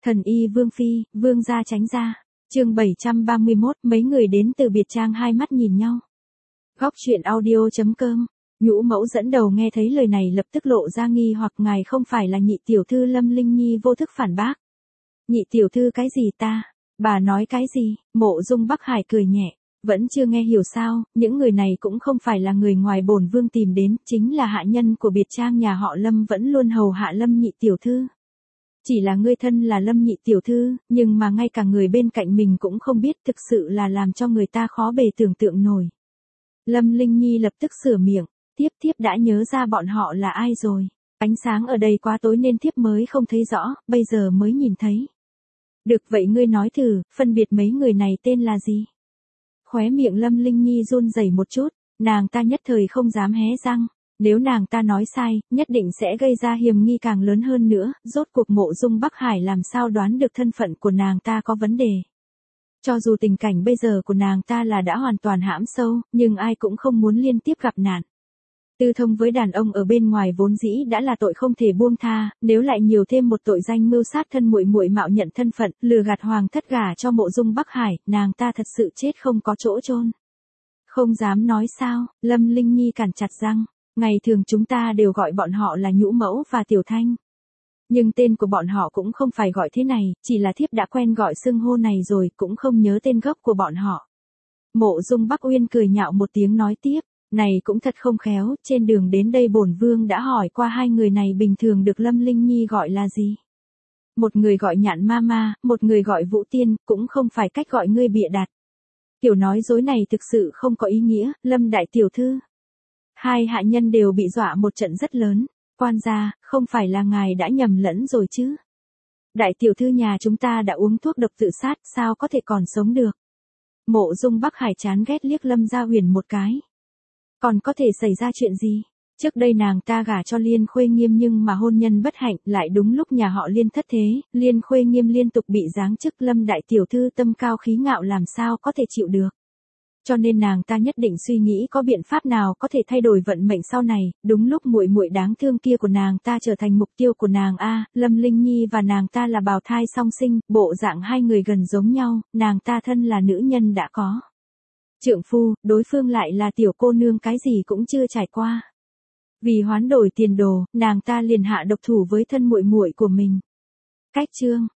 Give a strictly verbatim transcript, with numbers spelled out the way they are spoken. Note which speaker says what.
Speaker 1: Thần y Vương Phi, Vương gia tránh ra. Chương bảy trăm ba mươi mốt, mấy người đến từ biệt trang hai mắt nhìn nhau. Góc truyện audio chấm com. Nhũ mẫu dẫn đầu nghe thấy lời này lập tức lộ ra nghi hoặc, ngài không phải là nhị tiểu thư Lâm Linh Nhi vô thức phản bác. Nhị tiểu thư cái gì ta? Bà nói cái gì? Mộ Dung Bắc Hải cười nhẹ. Vẫn chưa nghe hiểu sao, những người này cũng không phải là người ngoài bổn vương tìm đến, chính là hạ nhân của biệt trang nhà họ Lâm vẫn luôn hầu hạ Lâm nhị tiểu thư. Chỉ là ngươi thân là Lâm nhị tiểu thư, nhưng mà ngay cả người bên cạnh mình cũng không biết, thực sự là làm cho người ta khó bề tưởng tượng nổi. Lâm Linh Nhi lập tức sửa miệng, tiếp tiếp đã nhớ ra bọn họ là ai rồi. Ánh sáng ở đây quá tối nên thiếp mới không thấy rõ, bây giờ mới nhìn thấy. Được vậy ngươi nói thử, phân biệt mấy người này tên là gì? Khóe miệng Lâm Linh Nhi run rẩy một chút, nàng ta nhất thời không dám hé răng. Nếu nàng ta nói sai, nhất định sẽ gây ra hiểm nghi càng lớn hơn nữa, rốt cuộc Mộ Dung Bắc Hải làm sao đoán được thân phận của nàng ta có vấn đề. Cho dù tình cảnh bây giờ của nàng ta là đã hoàn toàn hãm sâu, nhưng ai cũng không muốn liên tiếp gặp nạn. Tư thông với đàn ông ở bên ngoài vốn dĩ đã là tội không thể buông tha, nếu lại nhiều thêm một tội danh mưu sát thân muội muội mạo nhận thân phận, lừa gạt hoàng thất gả cho Mộ Dung Bắc Hải, nàng ta thật sự chết không có chỗ chôn. Không dám nói sao? Lâm Linh Nhi cản chặt răng. Ngày thường chúng ta đều gọi bọn họ là Nhũ Mẫu và Tiểu Thanh. Nhưng tên của bọn họ cũng không phải gọi thế này, chỉ là thiếp đã quen gọi xưng hô này rồi, cũng không nhớ tên gốc của bọn họ. Mộ Dung Bắc Uyên cười nhạo một tiếng nói tiếp, này cũng thật không khéo, trên đường đến đây bổn vương đã hỏi qua hai người này bình thường được Lâm Linh Nhi gọi là gì. Một người gọi Nhạn Mama, một người gọi Vũ Tiên, cũng không phải cách gọi ngươi bịa đặt. Kiểu nói dối này thực sự không có ý nghĩa, Lâm đại tiểu thư. Hai hạ nhân đều bị dọa một trận rất lớn. Quan gia, không phải là ngài đã nhầm lẫn rồi chứ? Đại tiểu thư nhà chúng ta đã uống thuốc độc tự sát, sao có thể còn sống được? Mộ Dung Bắc Hải chán ghét liếc Lâm Gia Huyền một cái. Còn có thể xảy ra chuyện gì? Trước đây nàng ta gả cho Liên Khuê Nghiêm nhưng mà hôn nhân bất hạnh, lại đúng lúc nhà họ Liên thất thế, Liên Khuê Nghiêm liên tục bị giáng chức, Lâm đại tiểu thư tâm cao khí ngạo làm sao có thể chịu được. Cho nên nàng ta nhất định suy nghĩ có biện pháp nào có thể thay đổi vận mệnh sau này, đúng lúc muội muội đáng thương kia của nàng ta trở thành mục tiêu của nàng a, Lâm Linh Nhi và nàng ta là bào thai song sinh, bộ dạng hai người gần giống nhau, nàng ta thân là nữ nhân đã có trượng phu, đối phương lại là tiểu cô nương cái gì cũng chưa trải qua. Vì hoán đổi tiền đồ, nàng ta liền hạ độc thủ với thân muội muội của mình. Cách chương